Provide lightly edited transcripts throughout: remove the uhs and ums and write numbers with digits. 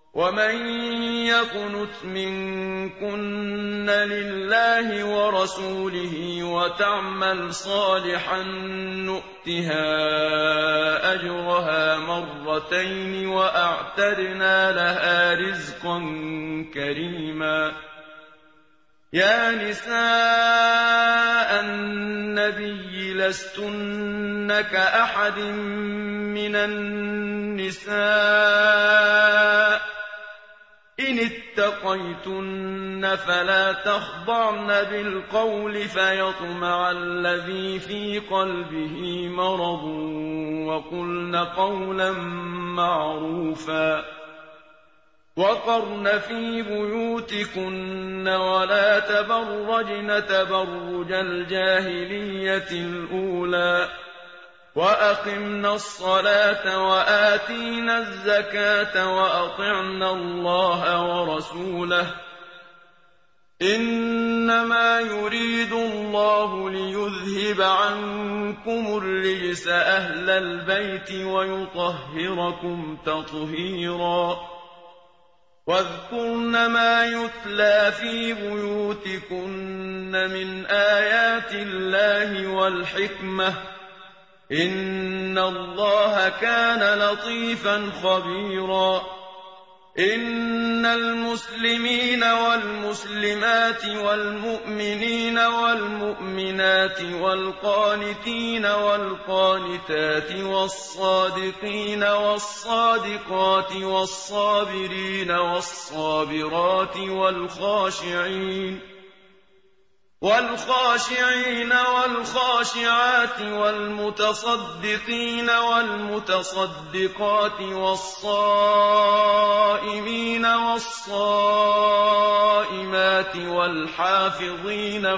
ومن يقنت منكن لله ورسوله وتعمل صالحا نؤتها أجرها مرتين وأعتدنا لها رزقا كريما. يا نساء النبي لستن كأحد من النساء إن اتقيتن فلا تخضعن بالقول فيطمع الذي في قلبه مرض وقلن قولا معروفا. وقرن في بيوتكن ولا تبرجن تبرج الجاهلية الأولى وأقمنا الصلاة وآتينا الزكاة وأطعنا الله ورسوله إنما يريد الله ليذهب عنكم الرجس أهل البيت ويطهركم تطهيرا. واذكرن ما يتلى في بيوتكن من آيات الله والحكمة إن الله كان لطيفا خبيرا. إن المسلمين والمسلمات والمؤمنين والمؤمنات والقانتين والقانتات والصادقين والصادقات والصابرين والصابرات والخاشعين والخاشعات والمتصدقين والمتصدقات والصائمين والصائمات والحافظين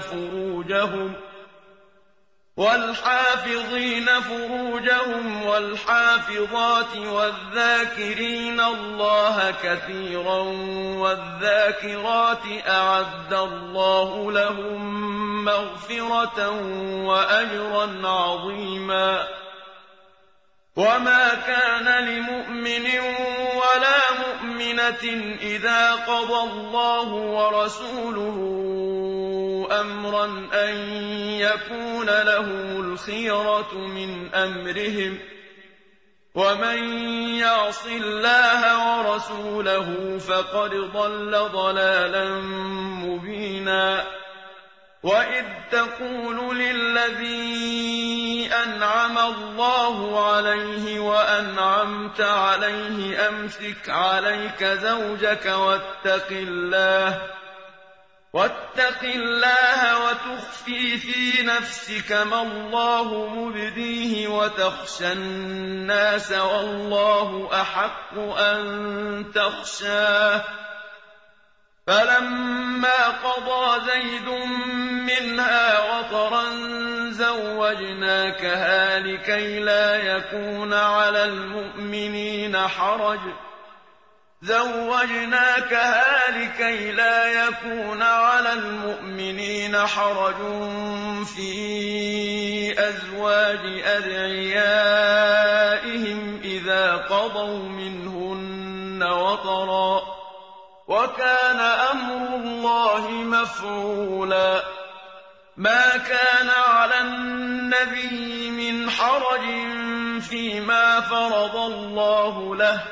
فروجهم والحافظات والذاكرين الله كثيرا والذاكرات أعد الله لهم مغفرة وأجرا عظيما. وما كان لمؤمن ولا مؤمنة إذا قضى الله ورسوله أمرا أن يكون لهم الخيرة من أمرهم ومن يعص الله ورسوله فقد ضل ضلالا مبينا. وإذ تقول للذي أنعم الله عليه وأنعمت عليه أمسك عليك زوجك واتق الله وتخفي في نفسك ما الله مبديه وتخشى الناس والله أحق أن تخشاه. فلما قضى زيد منها وطرا زوجناكها لكي لا يكون على المؤمنين حرج في أزواج أدعيائهم إذا قضوا منهن وطرا وكان أمر الله مفعولا. ما كان على النبي من حرج فيما فرض الله له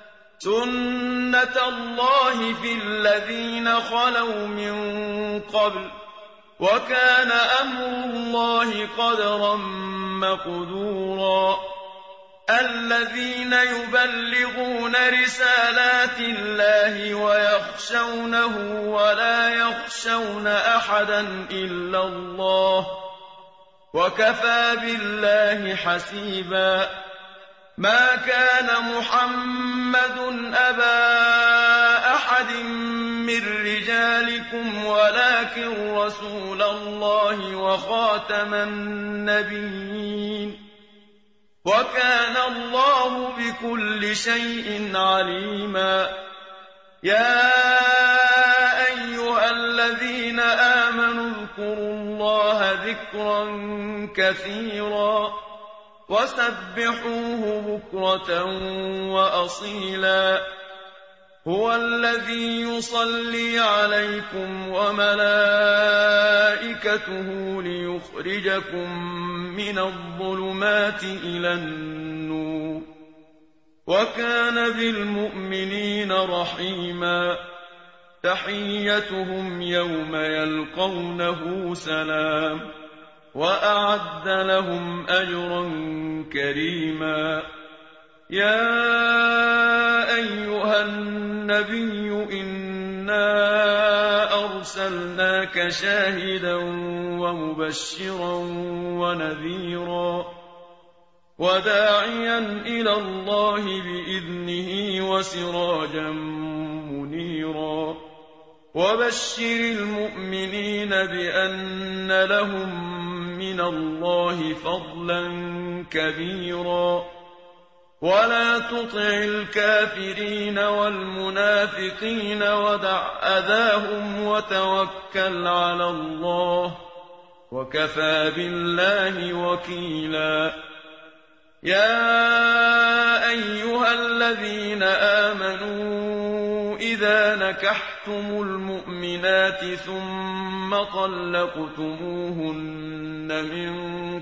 سنة الله في الذين خلوا من قبل وكان أمر الله قدرا مقدورا. الذين يبلغون رسالات الله ويخشونه ولا يخشون أحدا إلا الله وكفى بالله حسيبا. ما كان محمد أبا أحد من رجالكم ولكن رسول الله وخاتم النبيين وكان الله بكل شيء عليما. يا أيها الذين آمنوا اذكروا الله ذكرا كثيرا وسبحوه بكرة وأصيلا. هُوَ الَّذِي يُصَلِّي عَلَيْكُمْ وَمَلَائِكَتُهُ لِيُخْرِجَكُم مِّنَ الظُّلُمَاتِ إِلَى النُّورِ ۚ وَكَانَ بِالْمُؤْمِنِينَ رَحِيمًا تَحِيَّتُهُمْ يَوْمَ يَلْقَوْنَهُ سَلَامٌ وَأَعَدَّ لَهُمْ أَجْرًا كَرِيمًا يَا أَيُّهَا النَّبِيُّ إِنَّا أَرْسَلْنَاكَ شَاهِدًا وَمُبَشِّرًا وَنَذِيرًا وَدَاعِيًا إِلَى اللَّهِ بِإِذْنِهِ وَسِرَاجًا مُّنِيرًا وَبَشِّرِ الْمُؤْمِنِينَ بِأَنَّ لَهُم مِّنَ اللَّهِ فَضْلًا كَبِيرًا وَلَا تُطِعِ الْكَافِرِينَ وَالْمُنَافِقِينَ وَدَعْ أَذَاهُمْ وَتَوَكَّلْ عَلَى اللَّهِ ۚ وَكَفَىٰ بِاللَّهِ وَكِيلًا يَا أَيُّهَا الَّذِينَ آمَنُوا إِذَا نَكَحْتُمُ الْمُؤْمِنَاتِ ثُمَّ طَلَّقْتُمُوهُنَّ مِن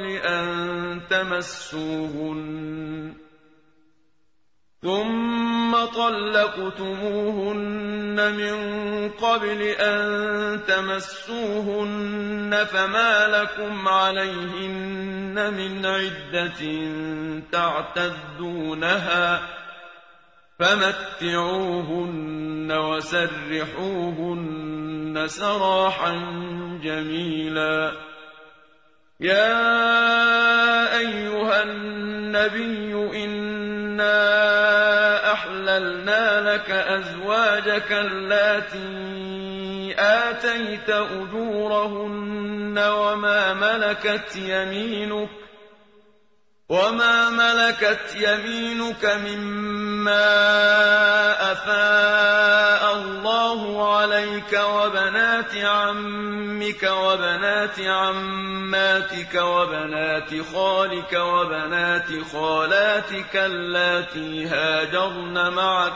قَبْلِ أَن تَمَسُّوهُنَّ فَمَا لَكُمْ عَلَيْهِنَّ مِنْ عِدَّةٍ تَعْتَدُّونَهَا ۖ فَمَتِّعُوهُنَّ وَسَرِّحُوهُنَّ سَرَاحًا جَمِيلًا يَا أَيُّهَا النَّبِيُّ إِنَّا أَحْلَلْنَا لَكَ أَزْوَاجَكَ اللَّاتِي آتَيْتَ أُجُورَهُنَّ وَمَا مَلَكَتْ يَمِينُكَ مِمَّا أَفَاءَ اللَّهُ عَلَيْكَ وَبَنَاتِ عَمِّكَ وَبَنَاتِ عَمَّاتِكَ وَبَنَاتِ خَالِكَ وَبَنَاتِ خَالَاتِكَ اللَّاتِي هَاجَرْنَ مَعَكَ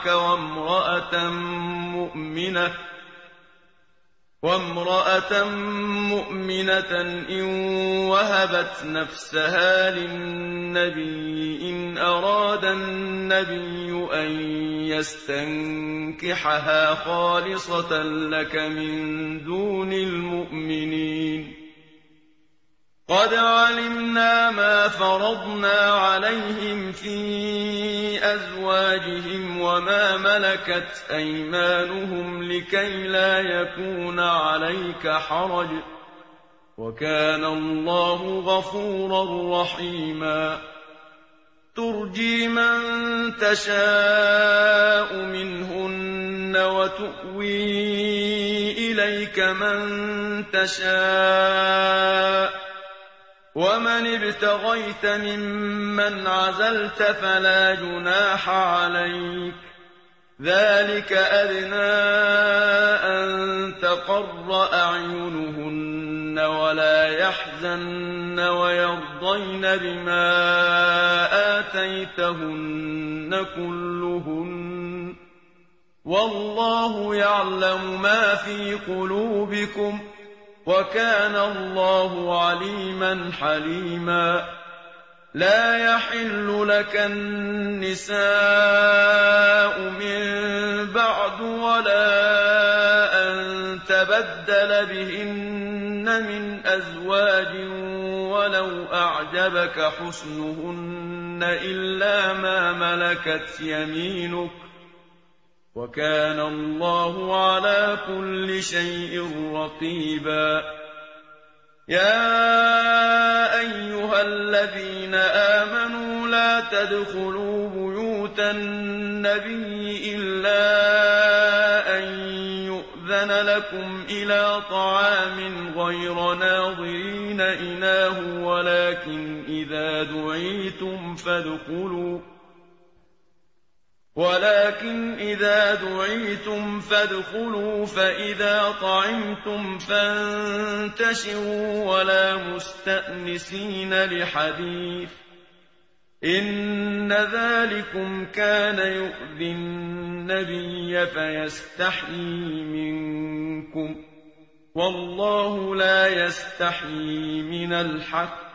وَامْرَأَةً مُّؤْمِنَةً إِن وَهَبَتْ نَفْسَهَا لِلنَّبِيِّ إِنْ أَرَادَ النَّبِيُّ أَن يَسْتَنكِحَهَا خَالِصَةً لَّكَ مِن دُونِ الْمُؤْمِنِينَ قَدْ عَلِمْنَا مَا فَرَضْنَا عَلَيْهِمْ فِي أَزْوَاجِهِمْ وَمَا مَلَكَتْ أَيْمَانُهُمْ لِكَيْلَا يَكُونَ عَلَيْكَ حَرَجٌ ۗ وَكَانَ اللَّهُ غَفُورًا رَّحِيمًا تُرْجِي مَن تَشَاءُ مِنْهُنَّ وَتُؤْوِي إِلَيْكَ مَن تَشَاءُ ۖ وَمَنِ ابْتَغَيْتَ مِمَّنْ عَزَلْتَ فَلَا جُنَاحَ عَلَيْكَ ۚ ذَٰلِكَ أَدْنَىٰ أَن تَقَرَّ أَعْيُنُهُنَّ وَلَا يَحْزَنَّ وَيَرْضَيْنَ بِمَا آتَيْتَهُنَّ كُلُّهُنَّ ۚ وَاللَّهُ يَعْلَمُ مَا فِي قُلُوبِكُمْ ۚ وَكَانَ اللَّهُ عَلِيمًا حَلِيمًا لَا يَحِلُّ لَكَ النِّسَاءُ مِن بَعْدُ وَلَا أَن تَبَدَّلَ بِهِنَّ مِنْ أَزْوَاجٍ وَلَوْ أَعْجَبَكَ حُسْنُهُنَّ إِلَّا مَا مَلَكَتْ يَمِينُكَ ۗ وَكَانَ اللَّهُ عَلَىٰ كُلِّ شَيْءٍ رَّقِيبًا يَا أَيُّهَا الَّذِينَ آمَنُوا لَا تَدْخُلُوا بُيُوتَ النَّبِيِّ إِلَّا أَن يُؤْذَنَ لَكُمْ إِلَىٰ طَعَامٍ غَيْرَ نَاظِرِينَ إِنَاهُ وَلَٰكِنْ إِذَا دُعِيتُمْ فَادْخُلُوا فَإِذَا طَعِمْتُمْ فَانتَشِرُوا وَلَا مُسْتَأْنِسِينَ لِحَدِيثٍ ۚ إن ذلكم كان يؤذي النبي فيستحيي منكم والله لا يستحيي من الحق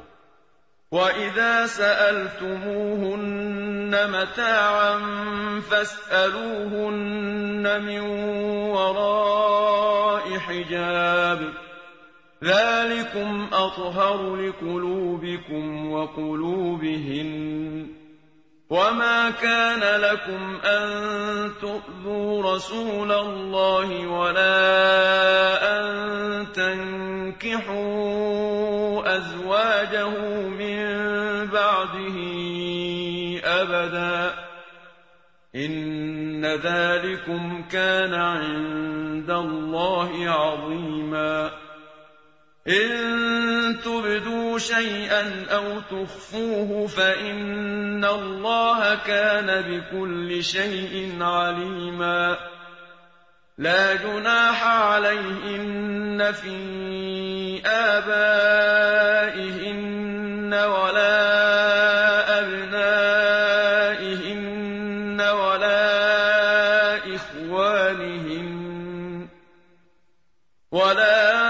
وإذا سألتموهن متاعا فاسألوهن من وراء حجاب ذلكم أطهر لقلوبكم وقلوبهن وما كان لكم أن تؤذوا رسول الله ولا أن تنكحوا أزواجه من بعده أبدا إن ذلكم كان عند الله عظيما إن تبدوا شيئا أو تخفوه فإن الله كان بكل شيء عليما لا جناح عليهن في آبائهن ولا أبنائهن ولا إخوانهن ولا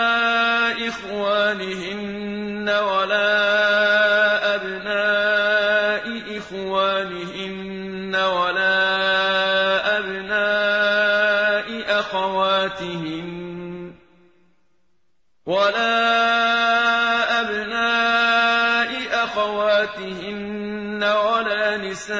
أبناء إخوانهن ولا أبناء أخواتهن ولا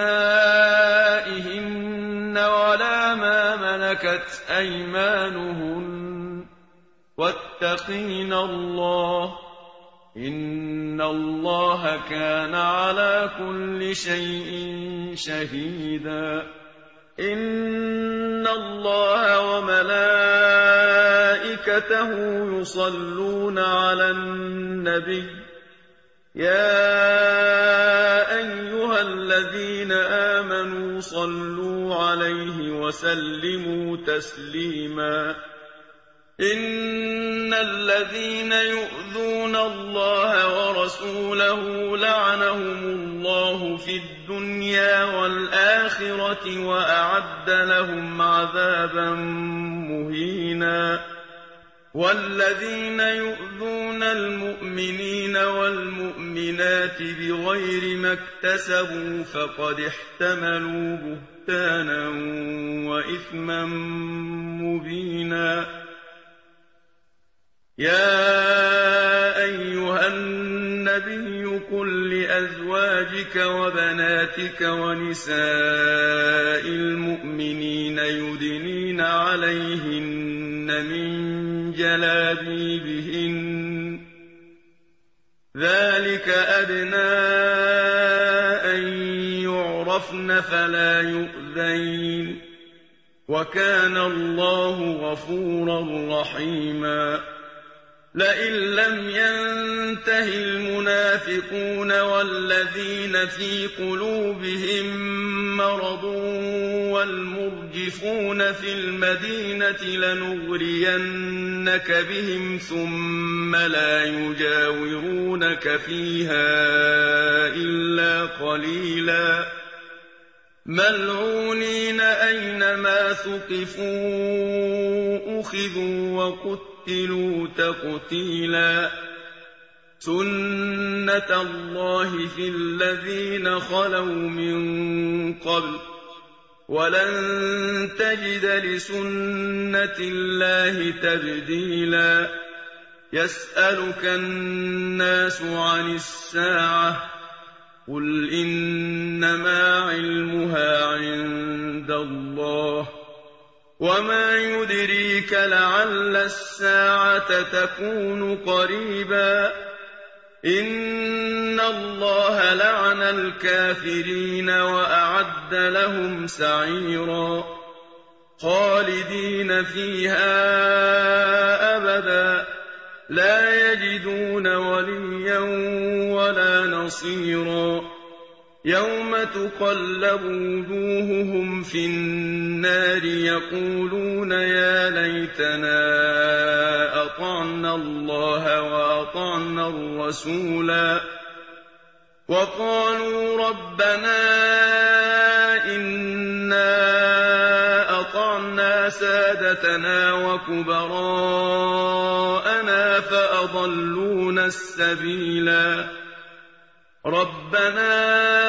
نسائهن ولا ما ملكت أيمانهن واتقين الله إن الله كان على كل شيء شهيدا إن الله وملائكته يصلون على النبي يا أيها الذين آمنوا صلوا عليه وسلموا تسليما إن الذين يؤذون الله ورسوله لعنهم الله في الدنيا والآخرة وأعد لهم عذابا مهينا والذين يؤذون المؤمنين والمؤمنات بغير ما اكتسبوا فقد احتملوا بهتانا وإثما مبينا يا أيها النبي قل لأزواجك وبناتك ونساء المؤمنين يدنين عليهن من جلابيبهن ذلك أدنى أن يعرفن فلا يؤذين وكان الله غفورا رحيما لئن لم ينته المنافقون والذين في قلوبهم مرض والمرجفون في المدينة لنغرينك بهم ثم لا يجاورونك فيها إلا قليلا ملعونين أينما ثقفوا أخذوا وقتلوا تقتيلا سنة الله في الذين خلوا من قبل ولن تجد لسنة الله تبديلا يسألك الناس عن الساعة قل إنما علمها عند الله وما يدريك لعل الساعة تكون قريبا إن الله لعن الكافرين وأعد لهم سعيرا خالدين فيها أبدا لا يجدون وليا ولا نصيرا يوم تقلب وجوههم في النار يقولون يا ليتنا أطعنا الله وأطعنا الرسولا وقالوا ربنا إنا أطعنا سادتنا وكبراءنا فأضلونا السبيلا ربنا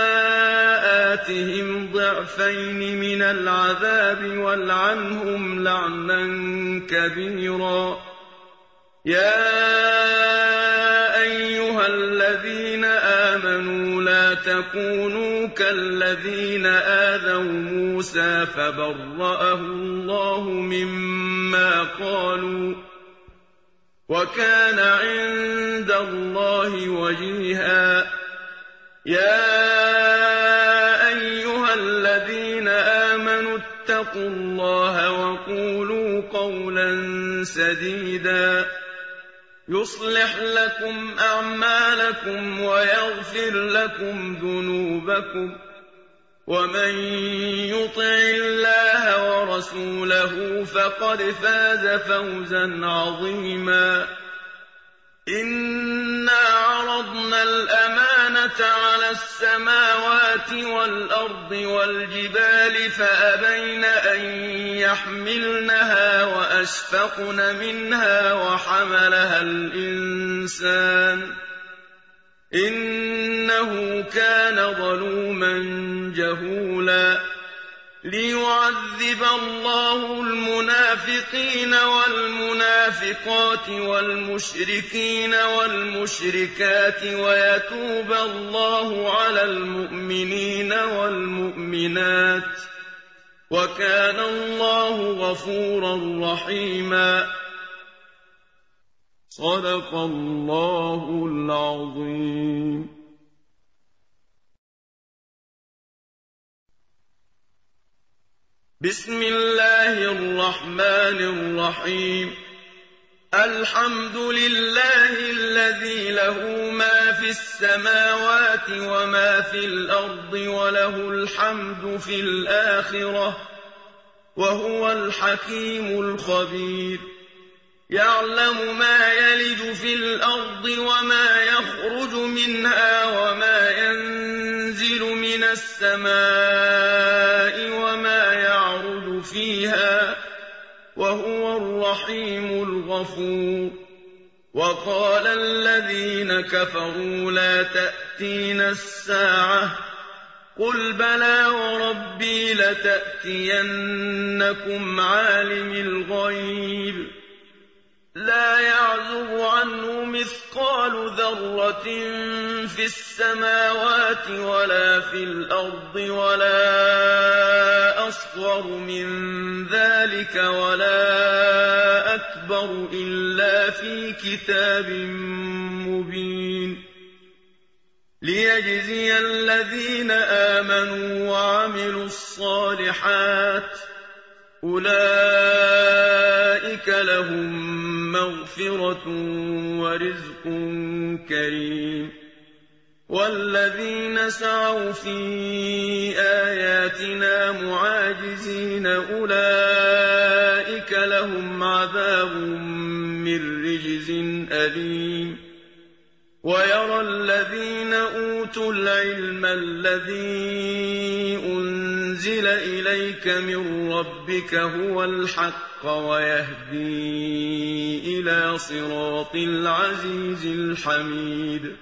آتهم ضعفين من العذاب والعنهم لعنا كبيرا يا أيها الذين آمنوا لا تكونوا كالذين آذوا موسى فبرأه الله مما قالوا وكان عند الله وجيها يا أيها الذين آمنوا اتقوا الله وقولوا قولا سديدا يصلح لكم أعمالكم ويغفر لكم ذنوبكم ومن يطع الله ورسوله فقد فاز فوزا عظيما إنا عرضنا الأمانة على السماوات والأرض والجبال فأبين أن يحملنها وأشفقن منها وحملها الإنسان إنه كان ظلوما جهولا ليعذب الله المنافقين والمنافقات والمشركين والمشركات ويتوب الله على المؤمنين والمؤمنات وكان الله غفورا رحيما صدق الله العظيم. بسم الله الرحمن الرحيم الحمد لله الذي له ما في السماوات وما في الأرض وله الحمد في الآخرة وهو الحكيم الخبير يعلم ما يلج في الأرض وما يخرج منها وما ينزل من السماء وما يعرج فيها وهو الرحيم الغفور وقال الذين كفروا لا تأتينا الساعة قل بلى وربي لتأتينكم عالم الغيب لا يعزب عنه مثقال ذرة في السماوات ولا في الأرض ولا أصغر من ذلك ولا أكبر إلا في كتاب مبين ليجزي الذين آمنوا وعملوا الصالحات أولئك لهم مغفرة ورزق كريم والذين سعوا في آياتنا معاجزين أولئك لهم عذاب من رجز أليم ويرى الذين أوتوا العلم الذي أنزل إليك من ربك هو الحق ويهدي إلى صراط العزيز الحميد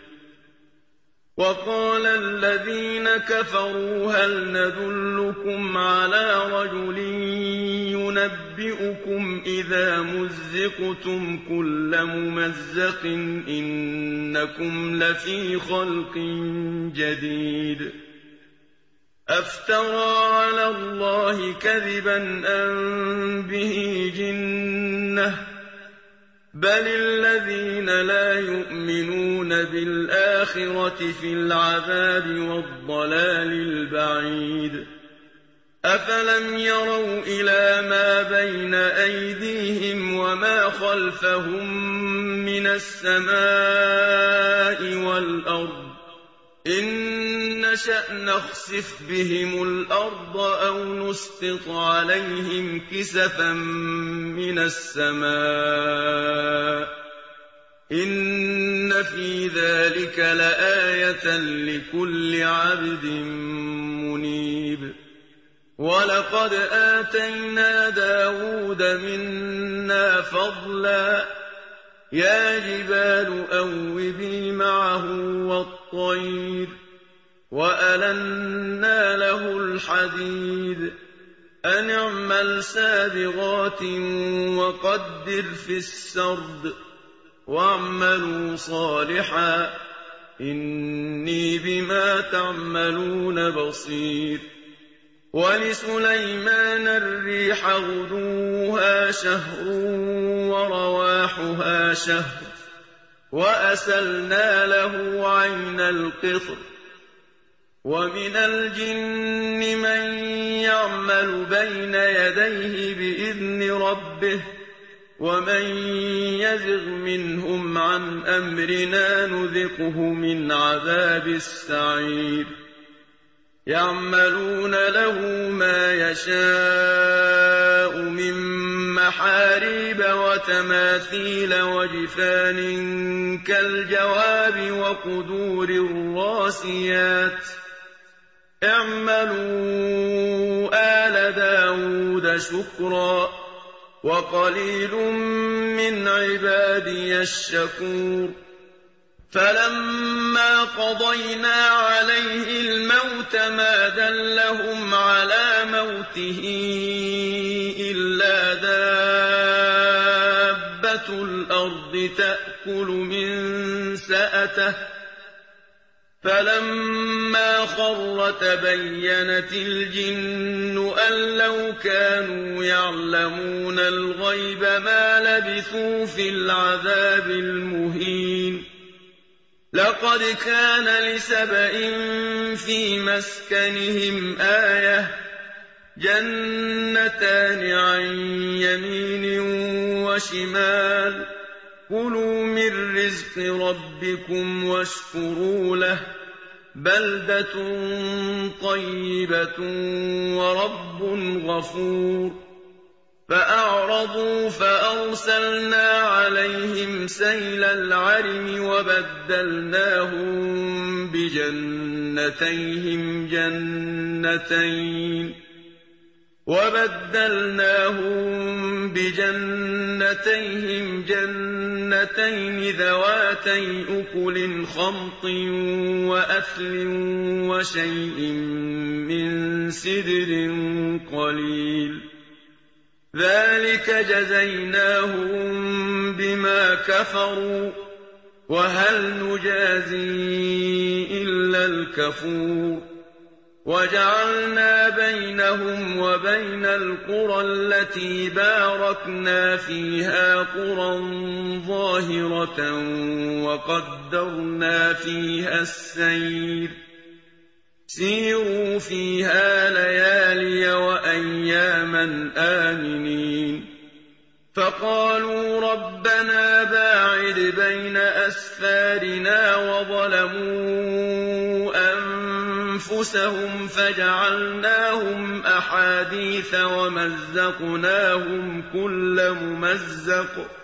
وقال الذين كفروا هل ندلكم على رجل ينبئكم إذا مزقتم كل ممزق إنكم لفي خلق جديد أفترى على الله كذبا أم به جنة بل الذين لا يؤمنون بالآخرة في العذاب والضلال البعيد أفلم يروا إلى ما بين أيديهم وما خلفهم من السماء والأرض إن نشأ نخسف بهم الأرض أو نسقط عليهم كسفا من السماء إِنَّ فِي ذَٰلِكَ لَآيَةً لِّكُلِّ عَبْدٍ مُّنِيبٍ وَلَقَدْ آتَيْنَا دَاوُودَ مِنَّا فَضْلًا ۖ يَا جِبَالُ أَوِّبِي مَعَهُ وَالطَّيْرَ ۖ وَأَلَنَّا لَهُ الْحَدِيدَ أَنِ اعْمَلْ سَابِغَاتٍ وَقَدِّرْ فِي السَّرْدِ وَاعْمَلُوا صَالِحًا ۖ إِنِّي بِمَا تَعْمَلُونَ بَصِيرٌ وَلِسُلَيْمَانَ الرِّيحَ غُدُوُّهَا شَهْرٌ وَرَوَاحُهَا شَهْرٌ وَأَسَلْنَا لَهُ عَيْنَ الْقِطْرِ ۖ وَمِنَ الْجِنِّ مَن يَعْمَلُ بَيْنَ يَدَيْهِ بِإِذْنِ رَبِّهِ ۖ وَمَن يَزِغْ مِنْهُمْ عَنْ أَمْرِنَا نُذِقْهُ مِنْ عَذَابِ السَّعِيرِ يَعْمَلُونَ لَهُ مَا يَشَاءُ مِن مَّحَارِيبَ وَتَمَاثِيلَ وَجِفَانٍ كَالْجَوَابِ وَقُدُورٍ رَّاسِيَاتٍ ۚ اعْمَلُوا آلَ دَاوُودَ شُكْرًا ۚ وَقَلِيلٌ مِّنْ عِبَادِيَ الشَّكُورُ فَلَمَّا قَضَيْنَا عَلَيْهِ الْمَوْتَ مَا دَلَّهُمْ عَلَىٰ مَوْتِهِ إِلَّا دَابَّةُ الْأَرْضِ تَأْكُلُ مِن سَأَتَهُ ۖ فَلَمَّا خَرَّ تَبَيَّنَتِ الْجِنُّ أَن لَّوْ كَانُوا يَعْلَمُونَ الْغَيْبَ مَا لَبِثُوا فِي الْعَذَابِ الْمُهِينِ لَقَدْ كَانَ لِسَبَإٍ فِي مَسْكَنِهِمْ آيَةٌ ۖ جَنَّتَانِ عَن يَمِينٍ وَشِمَالٍ ۖ كُلُوا مِن رِّزْقِ رَبِّكُمْ وَاشْكُرُوا لَهُ ۚ بَلْدَةٌ طَيِّبَةٌ وَرَبٌّ غَفُورٌ فَأَعْرَضُوا فَأَرْسَلْنَا عَلَيْهِمْ سَيْلَ الْعَرِمِ وَبَدَّلْنَاهُم بِجَنَّتَيْهِمْ جَنَّتَيْنِ ذَوَاتَيْ أُكُلٍ خَمْطٍ وَأَثْلٍ وَشَيْءٍ مِّن سِدْرٍ قَلِيلٍ ذَٰلِكَ جَزَيْنَاهُم بِمَا كَفَرُوا ۖ وَهَلْ نُجَازِي إِلَّا الْكَفُورَ وَجَعَلْنَا بَيْنَهُمْ وَبَيْنَ الْقُرَى الَّتِي بَارَكْنَا فِيهَا قُرًى ظَاهِرَةً وَقَدَّرْنَا فِيهَا السَّيْرَ سِيرُوا فِيهَا لَيَالِيَ وَأَيَّامًا آمِنِينَ فَقَالُوا رَبَّنَا بَاعِدْ بَيْنَ أَسْفَارِنَا وَظَلَمُوا أَنفُسَهُمْ فَجَعَلْنَاهُمْ أَحَادِيثَ وَمَزَّقْنَاهُمْ كُلَّ مُمَزَّقٍ ۚ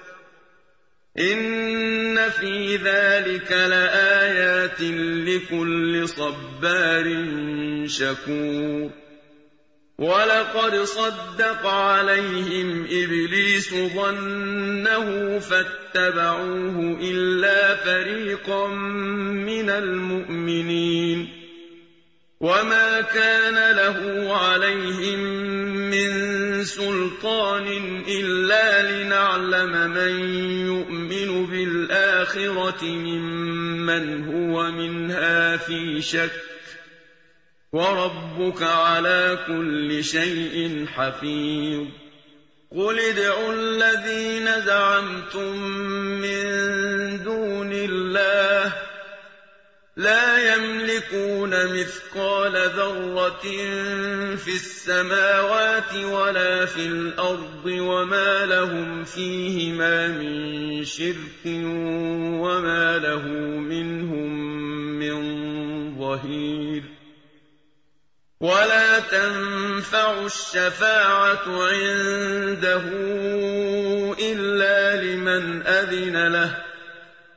إِنَّ فِي ذَٰلِكَ لَآيَاتٍ لِّكُلِّ صَبَّارٍ شَكُورٍ وَلَقَدْ صَدَّقَ عَلَيْهِمْ إِبْلِيسُ ظَنَّهُ فَاتَّبَعُوهُ إِلَّا فَرِيقًا مِّنَ الْمُؤْمِنِينَ وَمَا كَانَ لَهُ عَلَيْهِم مِّن سُلْطَانٍ إِلَّا لِنَعْلَمَ مَن يُؤْمِنُ بِالْآخِرَةِ مِمَّنْ هُوَ مِنْهَا فِي شَكٍّ ۗ وَرَبُّكَ عَلَىٰ كُلِّ شَيْءٍ حَفِيظٌ قُلِ ادْعُوا الَّذِينَ زَعَمْتُم مِّن دُونِ اللَّهِ ۖ لَا يَمْلِكُونَ مِثْقَالَ ذَرَّةٍ فِي السَّمَاوَاتِ وَلَا فِي الْأَرْضِ وَمَا لَهُمْ فِيهِمَا مِن شِرْكٍ وَمَا لَهُ مِنْهُم مِّن ظَهِيرٍ وَلَا تَنفَعُ الشَّفَاعَةُ عِندَهُ إِلَّا لِمَنْ أَذِنَ لَهُ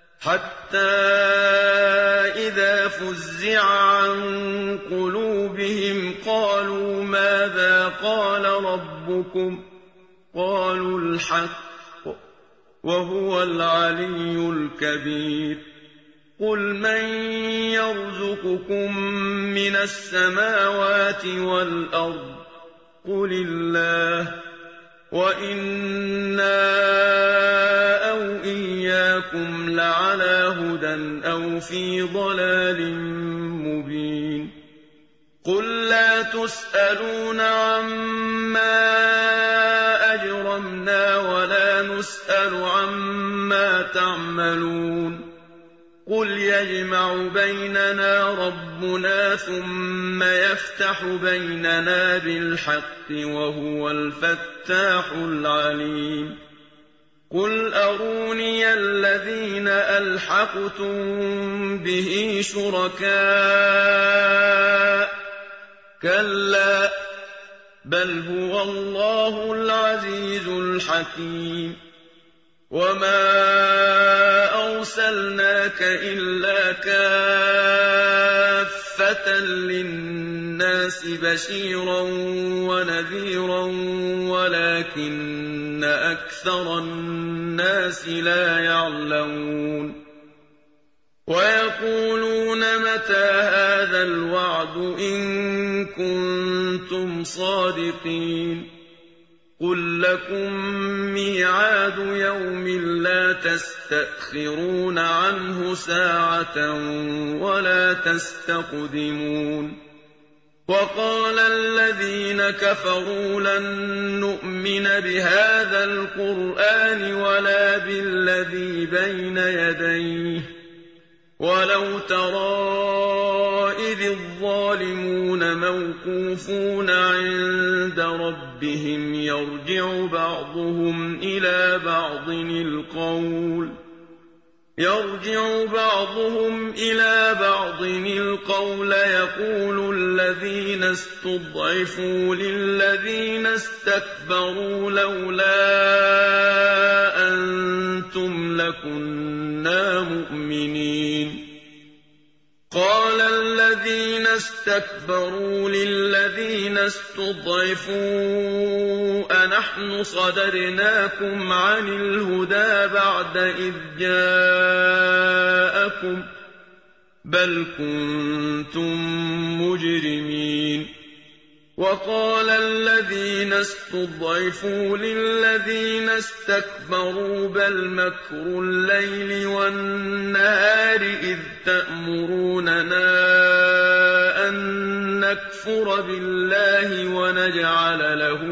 حَتَّىٰ إِذَا فُزِّعَ عَن قُلُوبِهِمْ قَالُوا مَاذَا قَالَ رَبُّكُمْ ۖ قَالُوا الْحَقَّ ۖ وَهُوَ الْعَلِيُّ الْكَبِيرُ قُلْ مَن يَرْزُقُكُم مِّنَ السَّمَاوَاتِ وَالْأَرْضِ ۖ قُلِ اللَّهُ ۖ وَإِنَّا أَوْ إِيَّاكُمْ لَعَلَىٰ هُدًى أَوْ فِي ضَلَالٍ مُّبِينٍ قُل لَّا تُسْأَلُونَ عَمَّا أَجْرَمْنَا وَلَا نُسْأَلُ عَمَّا تَعْمَلُونَ قُلْ يَجْمَعُ بَيْنَنَا رَبُّنَا ثُمَّ يَفْتَحُ بَيْنَنَا بِالْحَقِّ وَهُوَ الْفَتَّاحُ الْعَلِيمُ قُلْ أَرُونِيَ الَّذِينَ أَلْحَقْتُم بِهِ شُرَكَاءَ ۖ كَلَّا ۚ بَلْ هُوَ اللَّهُ الْعَزِيزُ الْحَكِيمُ وَمَا أَرْسَلْنَاكَ إِلَّا كَافَّةً لِّلنَّاسِ بَشِيرًا وَنَذِيرًا وَلَٰكِنَّ أَكْثَرَ النَّاسِ لَا يَعْلَمُونَ وَيَقُولُونَ مَتَىٰ هَٰذَا الْوَعْدُ إِن كُنتُمْ صَادِقِينَ قُل لَّكُم مِّيعَادُ يَوْمٍ لَّا تَسْتَأْخِرُونَ عَنْهُ سَاعَةً وَلَا تَسْتَقْدِمُونَ وَقَالَ الَّذِينَ كَفَرُوا لَن نُّؤْمِنَ بِهَٰذَا الْقُرْآنِ وَلَا بِالَّذِي بَيْنَ يَدَيْهِ وَلَوْ تَرَىٰ إِذِ الظَّالِمُونَ مَوْقُوفُونَ عِندَ رَبِّهِمْ يَرْجِعُ بعضهم إِلَىٰ بَعْضٍ الْقَوْلَ يَقُولُ الَّذِينَ اسْتُضْعِفُوا لِلَّذِينَ اسْتَكْبَرُوا لَوْلَا أَنتُمْ لَكُنَّا مُؤْمِنِينَ قَالَ الَّذِينَ اسْتَكْبَرُوا لِلَّذِينَ اسْتُضْعِفُوا أَنَحْنُ صَدَدْنَاكُمْ عَنِ الْهُدَىٰ بَعْدَ إِذْ جَاءَكُم ۖ بَلْ كُنتُم مُّجْرِمِينَ وَقَالَ الَّذِينَ اسْتُضْعِفُوا لِلَّذِينَ اسْتَكْبَرُوا بَلْ مَكْرُ اللَّيْلِ وَالنَّهَارِ إِذْ تَأْمُرُونَنَا أَن نَّكْفُرَ بِاللَّهِ وَنَجْعَلَ لَهُ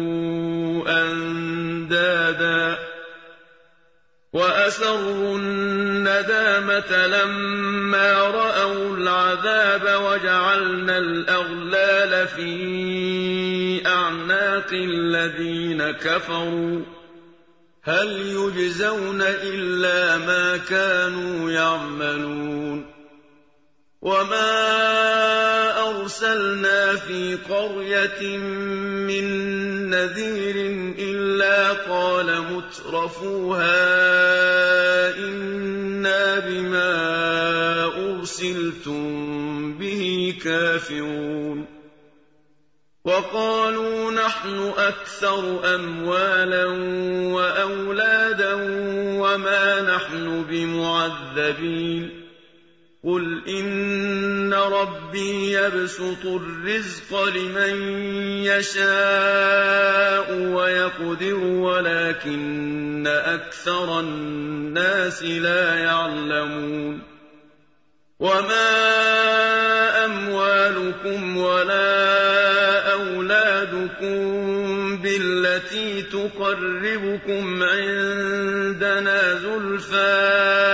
أَندَادًا وَأَسَرُّوا النَّدَامَةَ لَمَّا رَأَوُا الْعَذَابَ وَجَعَلْنَا الْأَغْلَالَ فِي أَعْنَاقِ الَّذِينَ كَفَرُوا هَلْ يُجْزَوْنَ إِلَّا مَا كَانُوا يَعْمَلُونَ وَمَا أَرْسَلْنَا فِي قَرْيَةٍ مِّن نَّذِيرٍ إِلَّا قَالَ مُتْرَفُوهَا إِنَّا بِمَا أُرْسِلْتُم بِهِ كَافِرُونَ وَقَالُوا نَحْنُ أَكْثَرُ أَمْوَالًا وَأَوْلَادًا وَمَا نَحْنُ بِمُعَذَّبِينَ قُلْ إِنَّ رَبِّي يَبْسُطُ الرِّزْقَ لِمَن يَشَاءُ وَيَقْدِرُ وَلَٰكِنَّ أَكْثَرَ النَّاسِ لَا يَعْلَمُونَ وَمَا أَمْوَالُكُمْ وَلَا أَوْلَادُكُم بِالَّتِي تُقَرِّبُكُمْ عِندَنَا زُلْفَىٰ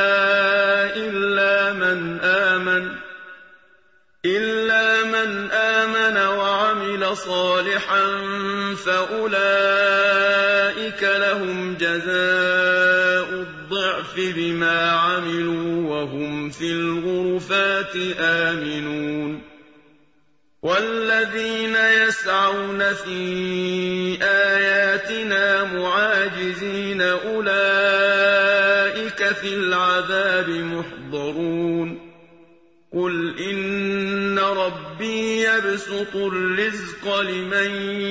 إِلَّا مَنْ آمَنَ وَعَمِلَ صَالِحًا فَأُولَٰئِكَ لَهُمْ جَزَاءُ الضِّعْفِ بِمَا عَمِلُوا وَهُمْ فِي الْغُرُفَاتِ آمِنُونَ وَالَّذِينَ يَسْعَوْنَ فِي آيَاتِنَا مُعَاجِزِينَ أُولَٰئِكَ فِي الْعَذَابِ مُحْضَرُونَ رَبِّي يَبْسُطُ الرِّزْقَ لِمَن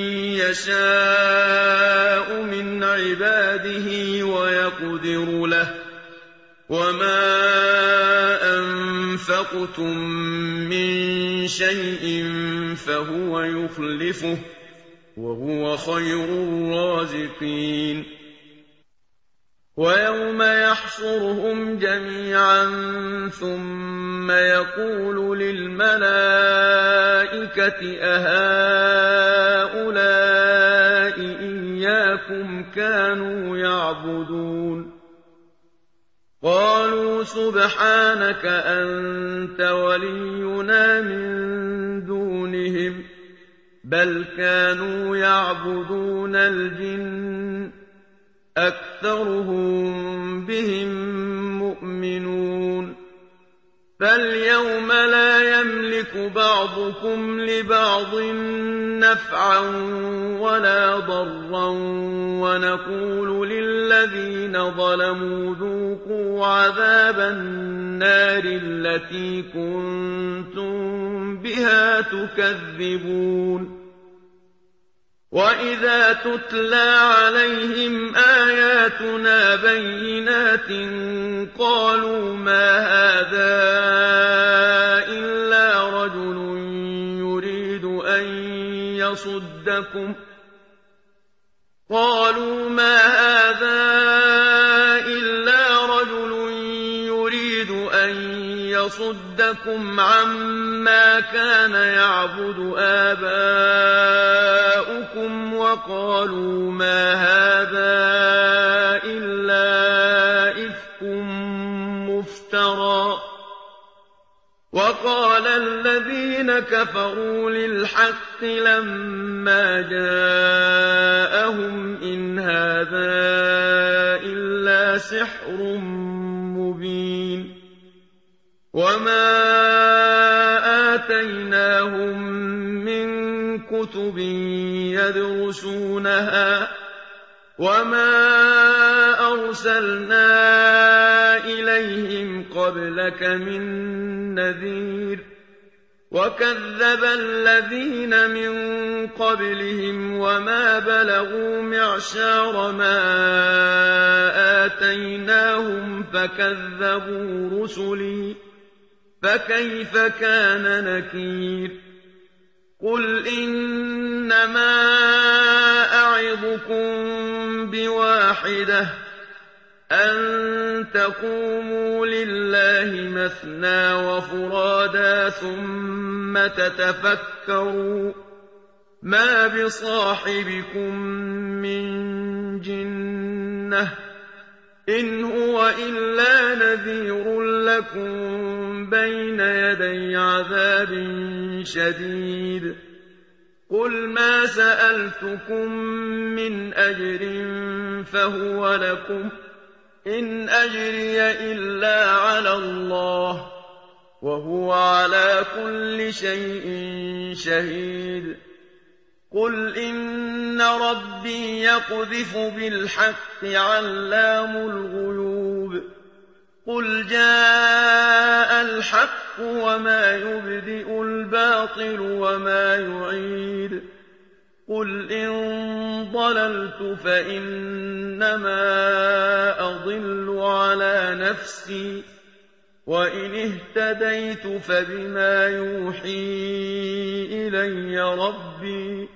يَشَاءُ مِنْ عِبَادِهِ وَيَقْدِرُ لَهُ ۚ وَمَا أَنفَقْتُم مِّن شَيْءٍ فَهُوَ يُخْلِفُهُ ۖ وَهُوَ خَيْرُ الرَّازِقِينَ وَيَوْمَ يَحْشُرُهُمْ جَمِيعًا ثُمَّ يَقُولُ لِلْمَلَائِكَةِ أَهَٰؤُلَاءِ إِيَّاكُمْ كَانُوا يَعْبُدُونَ قَالُوا سُبْحَانَكَ أَنتَ وَلِيُّنَا مِن دُونِهِم ۖ بَلْ كَانُوا يَعْبُدُونَ الْجِنَّ ۖ أَكْثَرُهُم بِهِم مُّؤْمِنُونَ فَالْيَوْمَ لَا يَمْلِكُ بَعْضُكُمْ لِبَعْضٍ نَّفْعًا وَلَا ضَرًّا وَنَقُولُ لِلَّذِينَ ظَلَمُوا ذُوقُوا عَذَابَ النَّارِ الَّتِي كُنتُم بِهَا تُكَذِّبُونَ وَإِذَا تُتْلَىٰ عَلَيْهِمْ آيَاتُنَا بَيِّنَاتٍ قَالُوا مَا هَٰذَا إِلَّا رَجُلٌ يُرِيدُ أَن يَصُدَّكُمْ عَمَّا كَانَ يَعْبُدُ آبَاؤُكُمْ وَقَالُوا مَا هَٰذَا إِلَّا إِفْكٌ مُّفْتَرًى وَقَالَ الَّذِينَ كَفَرُوا لِلْحَقِّ لَمَّا جَاءَهُمْ إِنْ هَٰذَا إِلَّا سِحْرٌ مُّبِينٌ وَمَا آتَيْنَاهُم مِّن كُتُبٍ يَدْرُسُونَهَا وَمَا أَرْسَلْنَا إِلَيْهِمْ قَبْلَكَ مِن نَّذِيرٍ وَكَذَّبَ الَّذِينَ مِن قَبْلِهِمْ وَمَا بَلَغُوا مِعْشَارَ مَا آتَيْنَاهُمْ فَكَذَّبُوا رُسُلِي فَكَيْفَ كَانَ نَكِيرِ قُلْ إِنَّمَا أَعِظُكُم بِوَاحِدَةٍ أَن تَقُومُوا لِلَّهِ مَثْنَىٰ وَفُرَادَىٰ ثُمَّ تَتَفَكَّرُوا مَا بِصَاحِبِكُم مِّن جِنَّةٍ ۚ إِنْ هُوَ إِلَّا نَذِيرٌ لَّكُم بَيْنَ يَدَيْ عَذَابٍ شَدِيدٍ قُلْ مَا سَأَلْتُكُم مِّنْ أَجْرٍ فَهُوَ لَكُمْ ۖ إِنْ أَجْرِيَ إِلَّا عَلَى اللَّهِ ۖ وَهُوَ عَلَىٰ كُلِّ شَيْءٍ شَهِيدٌ قُلْ إِنَّ رَبِّي يَقْذِفُ بِالْحَقِّ عَلَّامُ الْغُيُوبِ قُلْ جَاءَ الْحَقُّ وَمَا يُبْدِئُ الْبَاطِلُ وَمَا يُعِيدُ قُلْ إِن ضَلَلْتُ فَإِنَّمَا أَضِلُّ عَلَىٰ نَفْسِي وَإِنِ اهْتَدَيْتُ فَبِمَا يُوحِي إِلَيَّ رَبِّي ۚ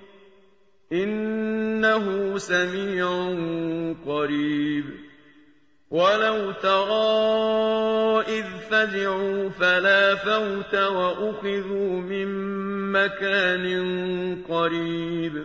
إِنَّهُ سَمِيعٌ قَرِيبٌ وَلَوْ تَرَىٰ إِذْ فَزِعُوا فَلَا فَوْتَ وَأُخِذُوا مِن مَّكَانٍ قَرِيبٍ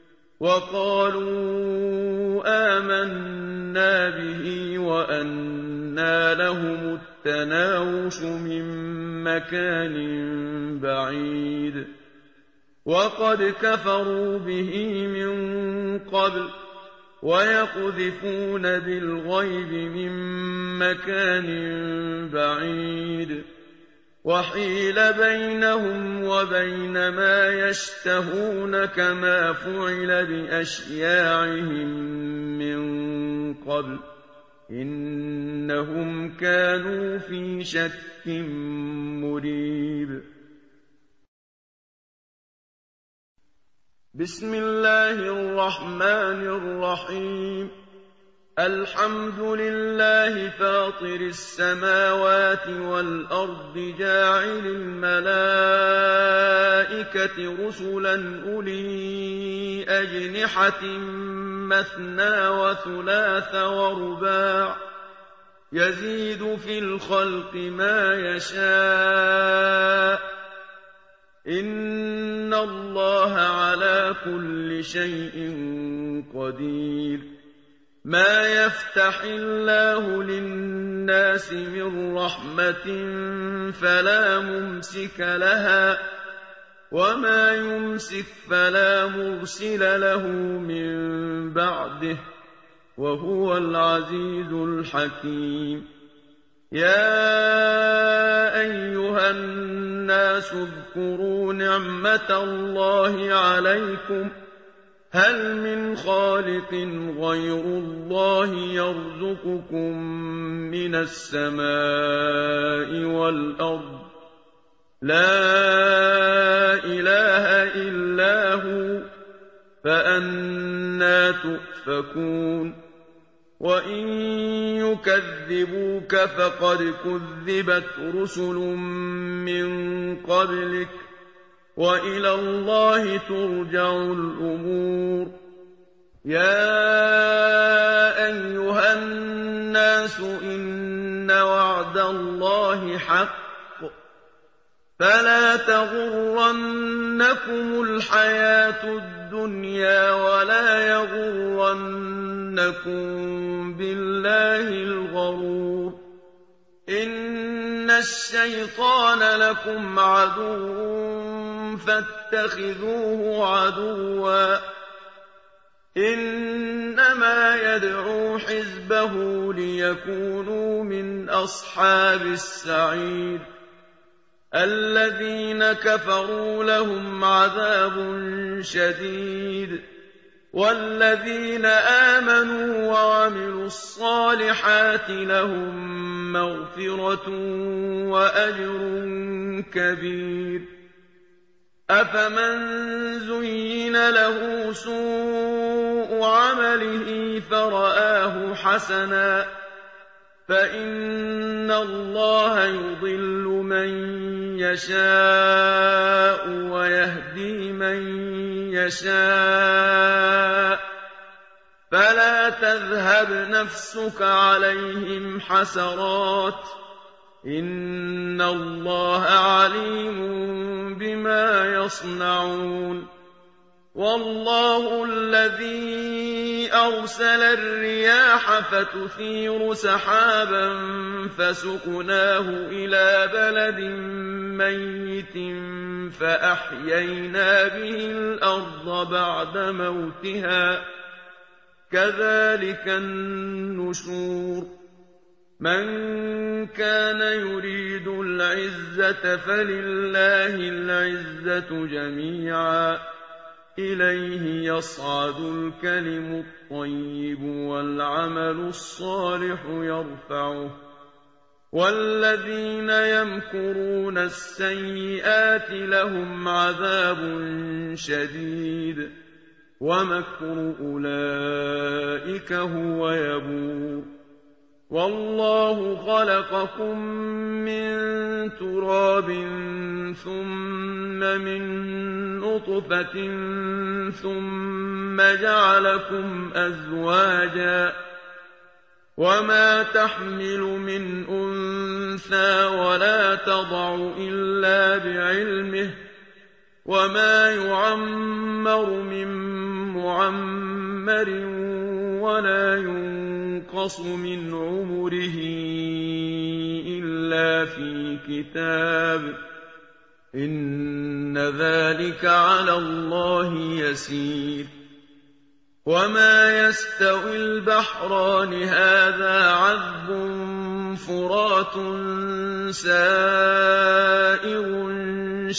وَقَالُوا آمَنَّا بِهِ وَأَنَّىٰ لَهُمُ التَّنَاوُشُ مِن مَّكَانٍ بَعِيدٍ وَقَدْ كَفَرُوا بِهِ مِن قَبْلُ وَيَقْذِفُونَ بِالْغَيْبِ مِن مَّكَانٍ بَعِيدٍ وَحِيلَ بَيْنَهُمْ وَبَيْنَ مَا يَشْتَهُونَ كَمَا فُعِلَ بِأَشْيَاعِهِم مِّن قَبْلُ ۚ إِنَّهُمْ كَانُوا فِي شَكٍّ مُّرِيبٍ بسم الله الرحمن الرحيم الحمد لله فاطر السماوات والأرض جاعل الملائكة رسلا أولي أجنحة مثنى وثلاث ورباع يزيد في الخلق ما يشاء إن الله على كل شيء قدير ما يفتح الله للناس من رحمة فلا ممسك لها وما يمسك فلا مرسل له من بعده وهو العزيز الحكيم يا أيها الناس اذكروا نعمة الله عليكم هل من خالق غير الله يرزقكم من السماء والأرض لا إله إلا هو فأنى تؤفكون وإن يكذبوك فقد كذبت رسل من قبلك وإلى الله ترجع الأمور يا أيها الناس إن وعد الله حق فلا تغرنكم الحياة الدنيا ولا يغرنكم بالله الغرور إن الشيطان لكم عدو فاتخذوه عدوا إنما يدعو حزبه ليكونوا من أصحاب السعير الذين كفروا لهم عذاب شديد والذين آمنوا وعملوا الصالحات لهم مغفرة وأجر كبير أفمن زين له سوء عمله فرآه حسنا فإن الله يضل من يشاء ويهدي من يشاء فلا تذهب نفسك عليهم حسرات إن الله عليم بما يصنعون والله الذي أرسل الرياح فتثير سحابا فسقناه إلى بلد ميت فأحيينا به الأرض بعد موتها كذلك النشور من كان يريد العزة فلله العزة جميعا إليه يصعد الكلم الطيب والعمل الصالح يرفعه والذين يمكرون السيئات لهم عذاب شديد ومكر أولئك هو يبور والله خلقكم من تراب ثم من نطفة ثم جعلكم أزواجا وما تحمل من أنثى ولا تضع إلا بعلمه وما يعمر من معمر ولا ينقص من عمره إلا في كتاب إن ذلك على الله يسير وما يستوي البحران هذا عذب فرات سائغ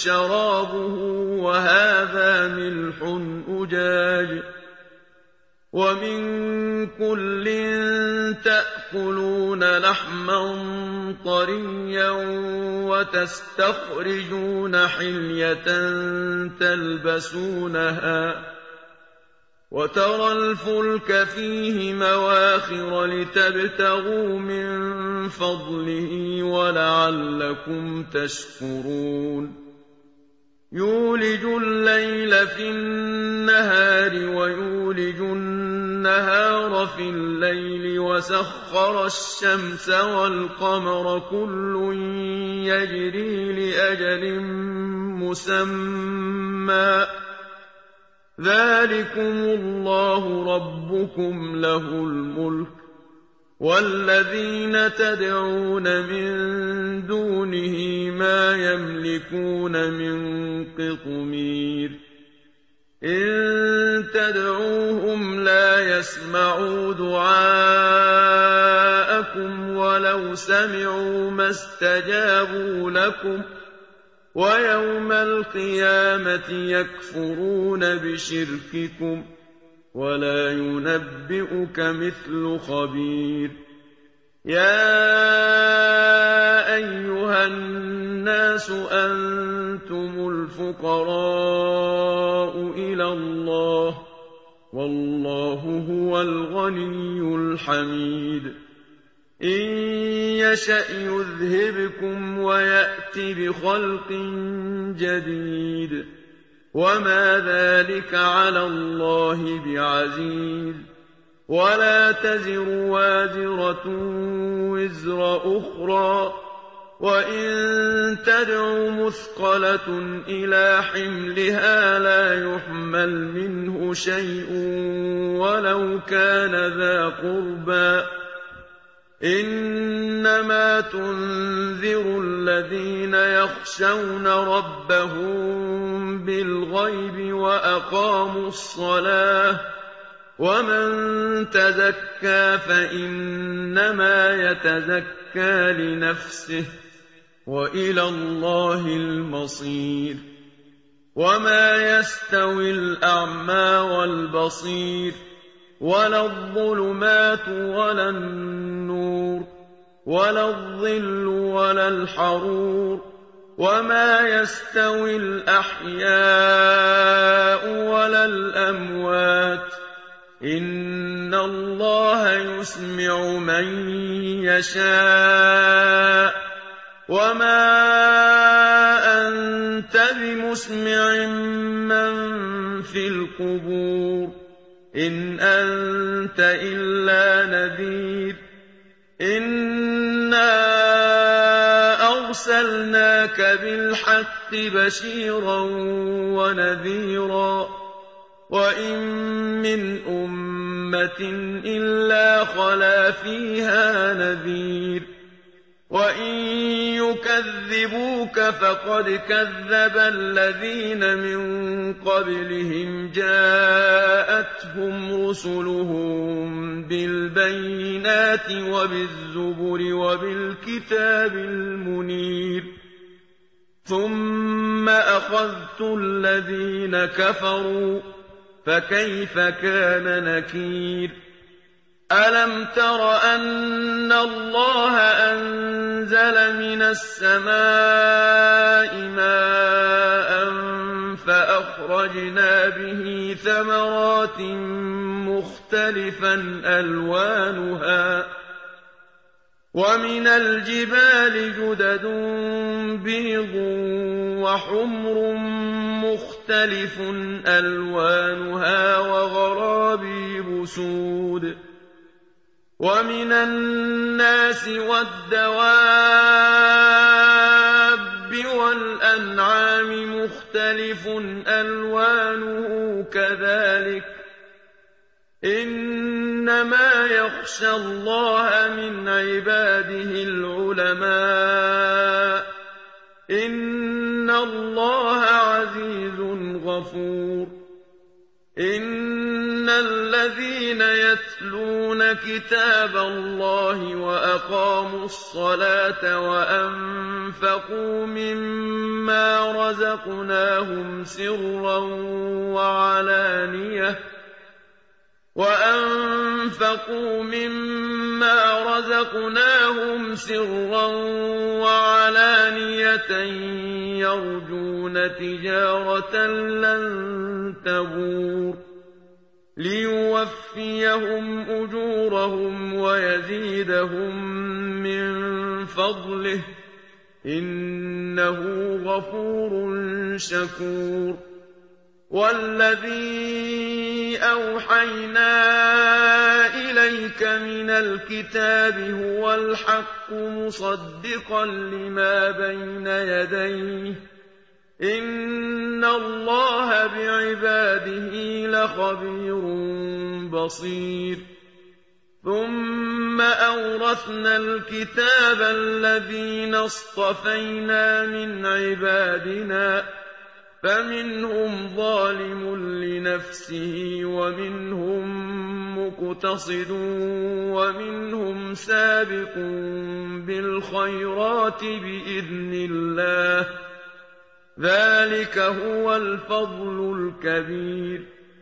شرابه وهذا ملح أجاج وَمِن كُلٍّ تَأْكُلُونَ لَحْمًا طَرِيًّا وَتَسْتَخْرِجُونَ حِلْيَةً تَلْبَسُونَهَا وَتَرَى الْفُلْكَ فِيهِ مَوَاخِرَ لِتَبْتَغُوا مِن فَضْلِهِ وَلَعَلَّكُمْ تَشْكُرُونَ يُولِجُ اللَّيْلَ فِي النَّهَارِ وَيُولِجُ النَّهَارَ فِي اللَّيْلِ وَسَخَّرَ الشَّمْسَ وَالْقَمَرَ كُلٌّ يَجْرِي لِأَجَلٍ مُّسَمًّى ۚ ذَٰلِكُمُ اللَّهُ رَبُّكُمْ لَهُ الْمُلْكُ ۚ وَالَّذِينَ تَدْعُونَ مِن دُونِهِ مَا يَمْلِكُونَ مِن قِطْمِيرٍ إِن تَدْعُوهُمْ لَا يَسْمَعُوا دُعَاءَكُمْ وَلَوْ سَمِعُوا مَا اسْتَجَابُوا لَكُمْ ۖ وَيَوْمَ الْقِيَامَةِ يَكْفُرُونَ بِشِرْكِكُمْ ۚ وَلَا يُنَبِّئُكَ مِثْلُ خَبِيرٍ يَا أَيُّهَا النَّاسُ أَنتُمُ الْفُقَرَاءُ إِلَى اللَّهِ ۖ وَاللَّهُ هُوَ الْغَنِيُّ الْحَمِيدُ إِن يَشَأْ يُذْهِبْكُمْ وَيَأْتِ بِخَلْقٍ جَدِيدٍ وَمَا ذَٰلِكَ عَلَى اللَّهِ بِعَزِيزٍ وَلَا تَزِرُ وَازِرَةٌ وِزْرَ أُخْرَىٰ ۖ وَإِن تَدْعُ مُثْقَلَةٌ إِلَىٰ حِمْلِهَا لَا يُحْمَلْ مِنْهُ شَيْءٌ وَلَوْ كَانَ ذَا قُرْبَىٰ ۗ إِنَّمَا تُنذِرُ الَّذِينَ يَخْشَوْنَ رَبَّهُم بِالْغَيْبِ وَأَقَامُوا الصَّلَاةَ ۚ وَمَن تَزَكَّىٰ فَإِنَّمَا يَتَزَكَّىٰ لِنَفْسِهِ ۚ وَإِلَى اللَّهِ الْمَصِيرُ وَمَا يَسْتَوِي الْأَعْمَىٰ وَالْبَصِيرُ وَلَا الظُّلُمَاتُ وَلَا النُّورُ وَلَا الظِّلُّ وَلَا الْحَرُورُ وَمَا يَسْتَوِي الْأَحْيَاءُ وَلَا الْأَمْوَاتُ ۚ إِنَّ اللَّهَ يُسْمِعُ مَن يَشَاءُ ۖ وَمَا أَنتَ بِمُسْمِعٍ مَّن فِي الْقُبُورِ إِنْ أَنتَ إِلَّا نَذِيرٌ إِنَّا أَرْسَلْنَاكَ بِالْحَقِّ بَشِيرًا وَنَذِيرًا ۚ وَإِن مِّنْ أُمَّةٍ إِلَّا خَلَا فِيهَا نَذِيرٌ وَإِن يُكَذِّبُوكَ فَقَدْ كَذَّبَ الَّذِينَ مِن قَبْلِهِمْ جَاءَتْهُمْ رُسُلُهُم بِالْبَيِّنَاتِ وَبِالزُّبُرِ وَبِالْكِتَابِ الْمُنِيرِ ثُمَّ أَخَذْتُ الَّذِينَ كَفَرُوا فَكَيْفَ كَانَ نَكِيرِ أَلَمْ تَرَ أَنَّ اللَّهَ أَنزَلَ مِنَ السَّمَاءِ مَاءً فَأَخْرَجْنَا بِهِ ثَمَرَاتٍ مُّخْتَلِفًا أَلْوَانُهَا ۚ وَمِنَ الْجِبَالِ جُدَدٌ بِيضٌ وَحُمْرٌ مُّخْتَلِفٌ أَلْوَانُهَا وَغَرَابِيبُ سُودٌ وَمِنَ النَّاسِ وَالدَّوَابِّ وَالْأَنْعَامِ مُخْتَلِفٌ أَلْوَانُهُ كَذَٰلِكَ ۗ إِنَّمَا يَخْشَى اللَّهَ مِنْ عِبَادِهِ الْعُلَمَاءُ ۗ إِنَّ اللَّهَ عَزِيزٌ غَفُورٌ إِنَّ الَّذِينَ يَتْلُونَ كِتَابَ اللَّهِ وَأَقَامُوا الصَّلَاةَ وَأَنفَقُوا مِمَّا رَزَقْنَاهُمْ سِرًّا وَعَلَانِيَةً أَنفَقُوا مِمَّا رَزَقْنَاهُمْ سِرًّا وَعَلَانِيَةً يَرْجُونَ تِجَارَةً لَّن تَبُورَ لِيُوَفِّيَهُمْ أُجُورَهُمْ وَيَزِيدَهُم مِّن فَضْلِهِ ۚ إِنَّهُ غَفُورٌ شَكُورٌ وَالَّذِي أَوْحَيْنَا إِلَيْكَ مِنَ الْكِتَابِ هُوَ الْحَقُّ مُصَدِّقًا لِّمَا بَيْنَ يَدَيْهِ ۗ إِنَّ اللَّهَ بِعِبَادِهِ لَخَبِيرٌ بَصِيرٌ ثُمَّ أَوْرَثْنَا الْكِتَابَ الَّذِينَ اصْطَفَيْنَا مِنْ عِبَادِنَا ۖ فَمِنْهُمْ ظَالِمٌ لِّنَفْسِهِ وَمِنْهُم مُّقْتَصِدٌ وَمِنْهُمْ سَابِقٌ بِالْخَيْرَاتِ بِإِذْنِ اللَّهِ ۚ ذَٰلِكَ هُوَ الْفَضْلُ الْكَبِيرُ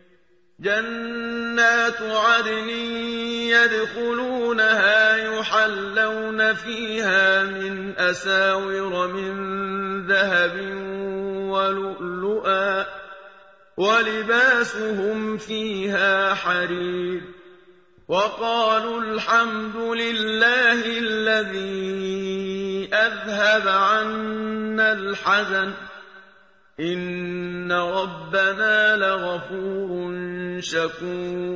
جَنَّاتُ عَدْنٍ يَدْخُلُونَهَا يُحَلَّوْنَ فِيهَا مِنْ أَسَاوِرَ مِن ذَهَبٍ وَلُؤْلُؤًا ۖ وَلِبَاسُهُمْ فِيهَا حَرِيرٌ وَقَالُوا الْحَمْدُ لِلَّهِ الَّذِي أَذْهَبَ عَنَّا الْحَزَنَ ۖ إِنَّ رَبَّنَا لَغَفُورٌ شَكُورٌ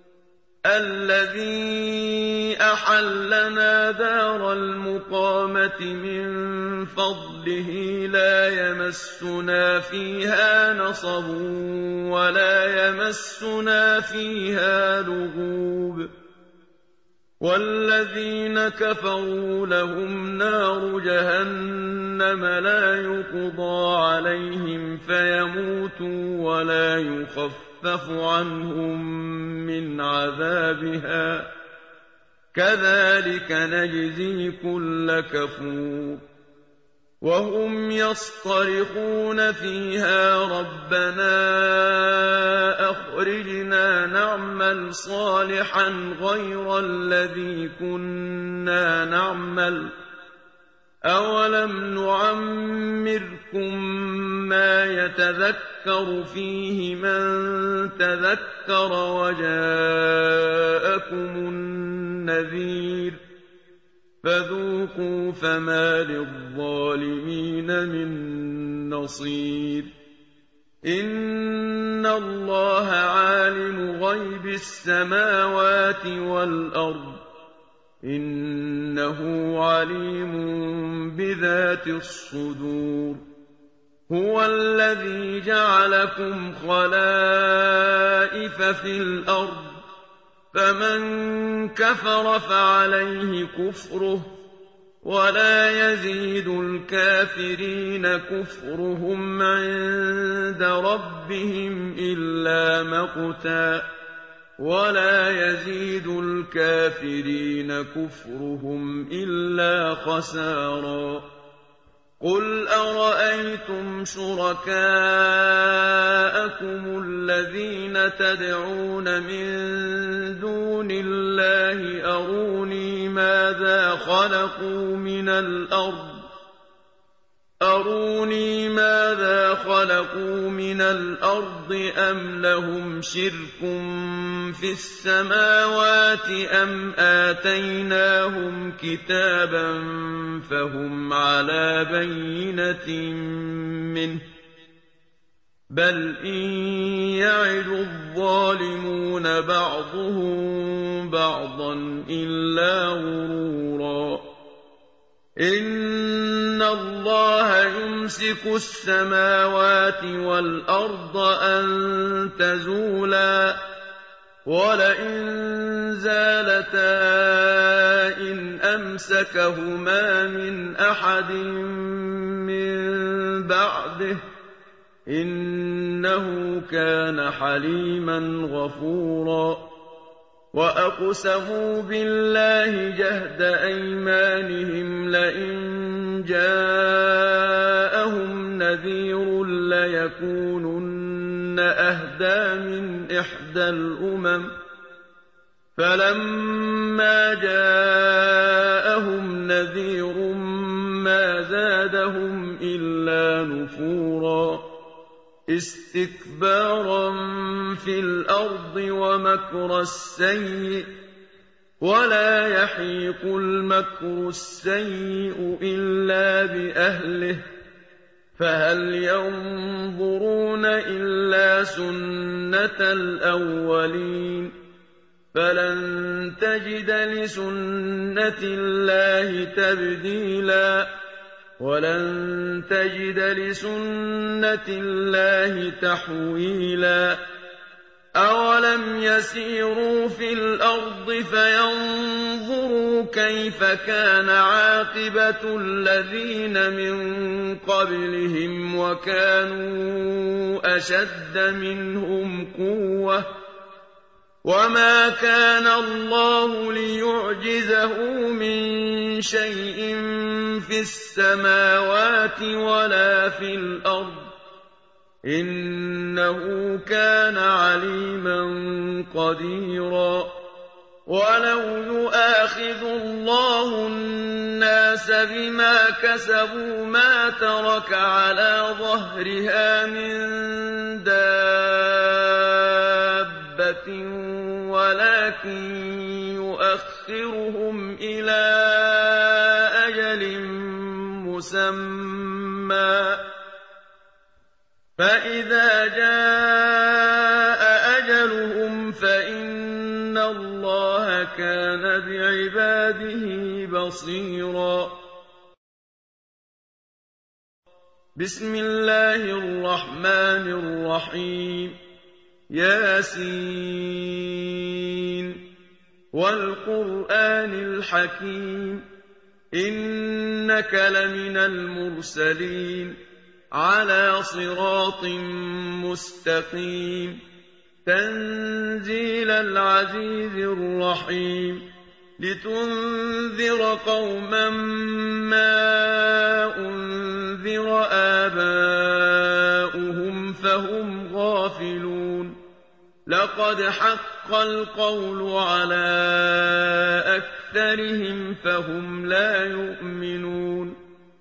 الَّذِي أَحَلَّنَا دَارَ الْمُقَامَةِ مِن فَضْلِهِ لَا يَمَسُّنَا فِيهَا نَصَبٌ وَلَا يَمَسُّنَا فِيهَا لُغُوبٌ وَالَّذِينَ كَفَرُوا لَهُمْ نَارُ جَهَنَّمَ لَا يُقْضَىٰ عَلَيْهِمْ فَيَمُوتُوا وَلَا يُخَفَّفُ عَنْهُم مِّنْ عَذَابِهَا ۚ كَذَٰلِكَ نَجْزِي كُلَّ كَفُورٍ وَهُمْ يَصْطَرِخُونَ فِيهَا رَبَّنَا أَخْرِجْنَا نَعْمَلْ صَالِحًا غَيْرَ الَّذِي كُنَّا نَعْمَلُ ۚ أَوَلَمْ نُعَمِّرْكُم مَّا يَتَذَكَّرُ فِيهِ مَن تَذَكَّرَ وَجَاءَكُمُ النَّذِيرُ ۖ فَذُوقُوا فَمَا لِلظَّالِمِينَ مِن نَّصِيرٍ إِنَّ اللَّهَ عَالِمُ غَيْبِ السَّمَاوَاتِ وَالْأَرْضِ ۚ إِنَّهُ عَلِيمٌ بِذَاتِ الصُّدُورِ هُوَ الَّذِي جَعَلَكُمْ خَلَائِفَ فِي الْأَرْضِ ۚ فَمَن كَفَرَ فَعَلَيْهِ كُفْرُهُ ۖ وَلَا يَزِيدُ الْكَافِرِينَ كُفْرُهُمْ عِندَ رَبِّهِمْ إِلَّا مَقْتًا ۖ وَلَا يَزِيدُ الْكَافِرِينَ كُفْرُهُمْ إِلَّا خَسَارًا قُلْ أَرَأَيْتُمْ شُرَكَاءَكُمُ الَّذِينَ تَدْعُونَ مِن دُونِ اللَّهِ أَرُونِي مَاذَا خَلَقُوا مِنَ الْأَرْضِ أَمْ لَهُمْ شِرْكٌ فِي السَّمَاوَاتِ أَمْ آتَيْنَاهُمْ كِتَابًا فَهُمْ عَلَىٰ بَيِّنَةٍ مِّنْهُ ۚ بَلْ إِن يَعِدُ الظَّالِمُونَ بَعْضُهُم بَعْضًا إِلَّا غُرُورًا إِنَّ اللَّهَ يُمْسِكُ السَّمَاوَاتِ وَالْأَرْضَ أَن تَزُولَا ۚ وَلَئِن زَالَتَا إِنْ أَمْسَكَهُمَا مِنْ أَحَدٍ مِّن بَعْدِهِ ۚ إِنَّهُ كَانَ حَلِيمًا غَفُورًا وَأَقْسَمُوا بِاللَّهِ جَهْدَ أَيْمَانِهِمْ لَئِن جَاءَهُمْ نَذِيرٌ لَّيَكُونُنَّ أَهْدَىٰ مِنْ إِحْدَى الْأُمَمِ فَلَمَّا جَاءَهُمْ نَذِيرٌ مَّا زَادَهُمْ إِلَّا نُفُورًا اسْتِكْبَارًا فِي الْأَرْضِ وَمَكْرَ السَّيِّئِ ۚ وَلَا يَحِيقُ الْمَكْرُ السَّيِّئُ إِلَّا بِأَهْلِهِ ۚ فَهَلْ يَنظُرُونَ إِلَّا سُنَّتَ الْأَوَّلِينَ ۚ فَلَن تَجِدَ لِسُنَّةِ اللَّهِ تَبْدِيلًا ۖ وَلَن تَجِدَ لِسُنَّةِ اللَّهِ تَحْوِيلًا أَوَلَمْ يَسِيرُوا فِي الْأَرْضِ فَيَنظُرُوا كَيْفَ كَانَ عَاقِبَةُ الَّذِينَ مِن قَبْلِهِمْ وَكَانُوا أَشَدَّ مِنْهُمْ قُوَّةً ۚ وَمَا كَانَ اللَّهُ لِيُعْجِزَهُ مِن شَيْءٍ فِي السَّمَاوَاتِ وَلَا فِي الْأَرْضِ ۚ إِنَّهُ كَانَ عَلِيمًا قَدِيرًا وَلَوْ يُؤَاخِذُ اللَّهُ النَّاسَ بِمَا كَسَبُوا مَا تَرَكَ عَلَىٰ ظَهْرِهَا مِن دَابَّةٍ وَلَٰكِن يُؤَخِّرُهُمْ إِلَىٰ أَجَلٍ مُّسَمًّى ۖ فَإِذَا جَاءَ أَجَلُهُمْ فَإِنَّ اللَّهَ كَانَ بِعِبَادِهِ بَصِيرًا بسم الله الرحمن الرحيم ياسين وَالْقُرْآنِ الْحَكِيمِ إِنَّكَ لَمِنَ الْمُرْسَلِينَ عَلَىٰ صِرَاطٍ مُّسْتَقِيمٍ تَنزِيلَ الْعَزِيزِ الرَّحِيمِ لِتُنذِرَ قَوْمًا مَّا أُنذِرَ آبَاؤُهُمْ فَهُمْ غَافِلُونَ لَقَدْ حَقَّ الْقَوْلُ عَلَىٰ أَكْثَرِهِمْ فَهُمْ لَا يُؤْمِنُونَ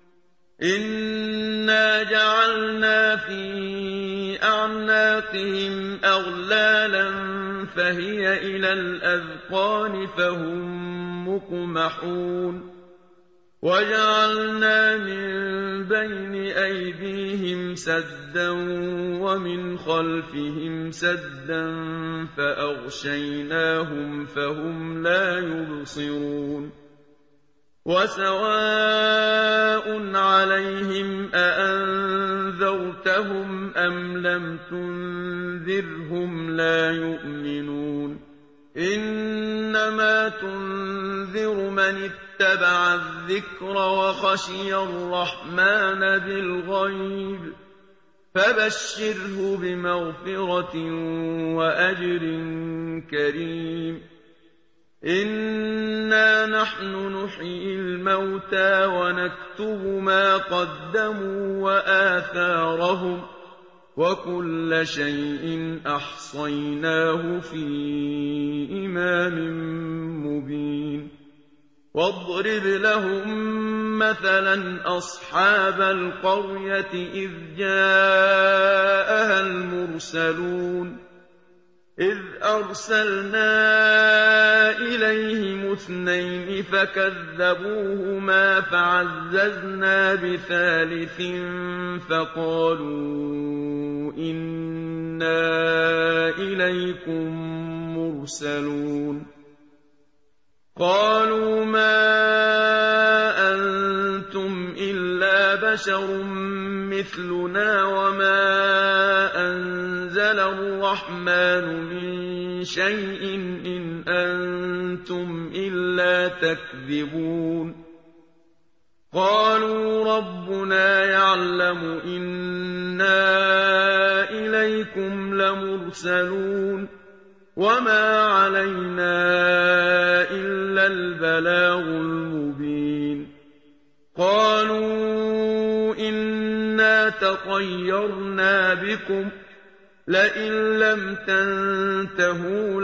إِنَّا جَعَلْنَا فِي أَعْنَاقِهِمْ أَغْلَالًا فَهِيَ إِلَى الْأَذْقَانِ فَهُم مُّقْمَحُونَ وَجَعَلْنَا مِن بَيْنِ أَيْدِيهِمْ سَدًّا وَمِنْ خَلْفِهِمْ سَدًّا فَأَغْشَيْنَاهُمْ فَهُمْ لَا يُبْصِرُونَ وَسَوَاءٌ عَلَيْهِمْ أَأَنذَرْتَهُمْ أَمْ لَمْ تُنذِرْهُمْ لَا يُؤْمِنُونَ إِنَّمَا تُنذِرُ مَنِ اتَّبَعَ الذِّكْرَ وَخَشِيَ الرَّحْمَٰنَ بِالْغَيْبِ فَبَشِّرْهُ بِمَغْفِرَةٍ وَأَجْرٍ كَرِيمٍ إِنَّا نَحْنُ نُحْيِي الْمَوْتَىٰ وَنَكْتُبُ مَا قَدَّمُوا وَآثَارَهُمْ ۚ وَكُلَّ شَيْءٍ أَحْصَيْنَاهُ فِي إِمَامٍ مُّبِينٍ وَاضْرِبْ لَهُم مَّثَلًا أَصْحَابَ الْقَرْيَةِ إِذْ جَاءَهَا الْمُرْسَلُونَ إِذْ أَرْسَلْنَا إِلَيْهِمُ اثْنَيْنِ فَكَذَّبُوهُمَا فَعَزَّزْنَا بِثَالِثٍ فَقَالُوا إِنَّا إِلَيْكُم مُّرْسَلُونَ قَالُوا مَا أَنتُمْ إِلَّا بَشَرٌ مِّثْلُنَا وَمَا أَنزَلَ الرَّحْمَٰنُ مِن شَيْءٍ إِنْ أَنتُمْ إِلَّا تَكْذِبُونَ قَالُوا رَبُّنَا يَعْلَمُ إِنَّا إِلَيْكُمْ لَمُرْسَلُونَ وَمَا عَلَيْنَا إِلَّا الْبَلَاغُ الْمُبِينُ قَالُوا إِنَّا تَطَيَّرْنَا بِكُمْ ۖ لئن لم تنتهوا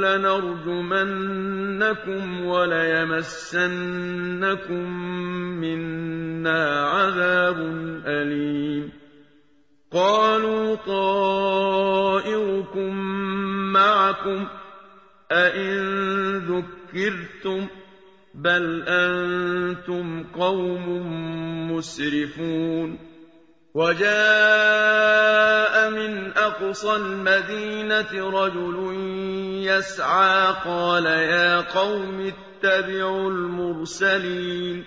لنرجمنكم وليمسنكم منا عذاب أليم قالوا طائركم معكم أئن ذكرتم بل أنتم قوم مسرفون وجاء من أقصى المدينة رجل يسعى قال يا قوم اتبعوا المرسلين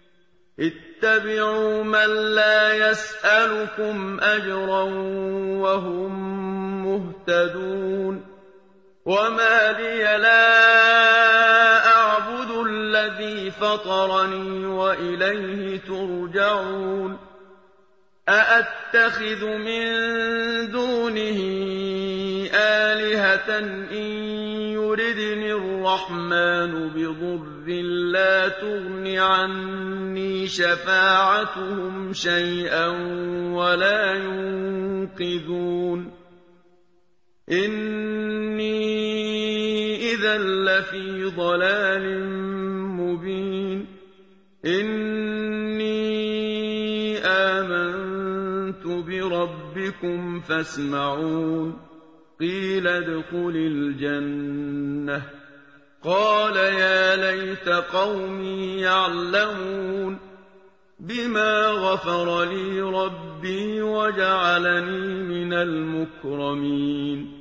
اتبعوا من لا يسألكم أجرا وهم مهتدون وما لي لا أعبد الذي فطرني وإليه ترجعون أأتخذ من دونه آلهة إن يردني الرحمن بضر لا تغن عني شفاعتهم شيئا ولا ينقذون إني إذا لفي ضلال مبين إني آمنت بربكم فاسمعون قيل ادخل الجنة قال يا ليت قومي يعلمون بما غفر لي ربي وجعلني من المكرمين